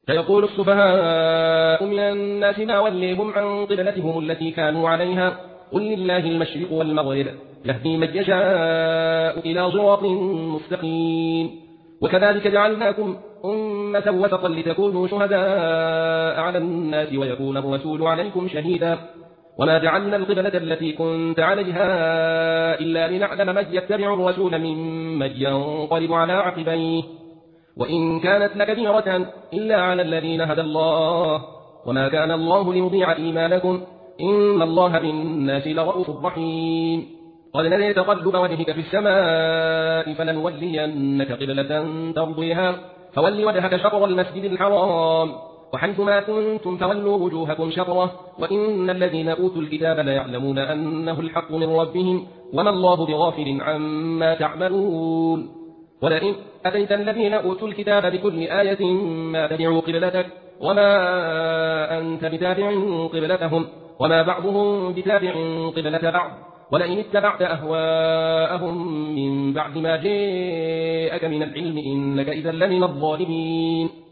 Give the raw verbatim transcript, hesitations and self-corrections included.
فيقول السفهاء من الناس ما وليهم عن قبلتهم التي كانوا عليها قل لله المشرق والمغرب يهدي من يشاء إلى صراط مستقيم. وكذلك جعلناكم أمة وسطا لتكونوا شهداء على الناس ويكون الرسول عليكم شهيدا. وما جعلنا القبلة التي كنت عليها إلا لنعلم من يتبع الرسول ممن ينقلب على عقبيه وإن كانت لكبيرة إلا على الذين هدى الله وما كان الله ليضيع إيمانكم إن الله بالناس لرءوف رحيم. قد نرى تقلب وجهك في السماء فلنولينك قبلة ترضيها فول وجهك شطر المسجد الحرام وحيثما كنتم فولوا وجوهكم شطره وإن الذين أوتوا الكتاب ليعلمون أنه الحق من ربهم وما الله بغافل عما تعملون. ولئن أتيت الذين أوتوا الكتاب بكل آية ما تبعوا قبلتك وما أنت بتابع قبلتهم وما بعضهم بتابع قبلة بعض ولئن اتبعت أهواءهم من بعد ما جاءك من العلم إنك إذا لمن الظالمين.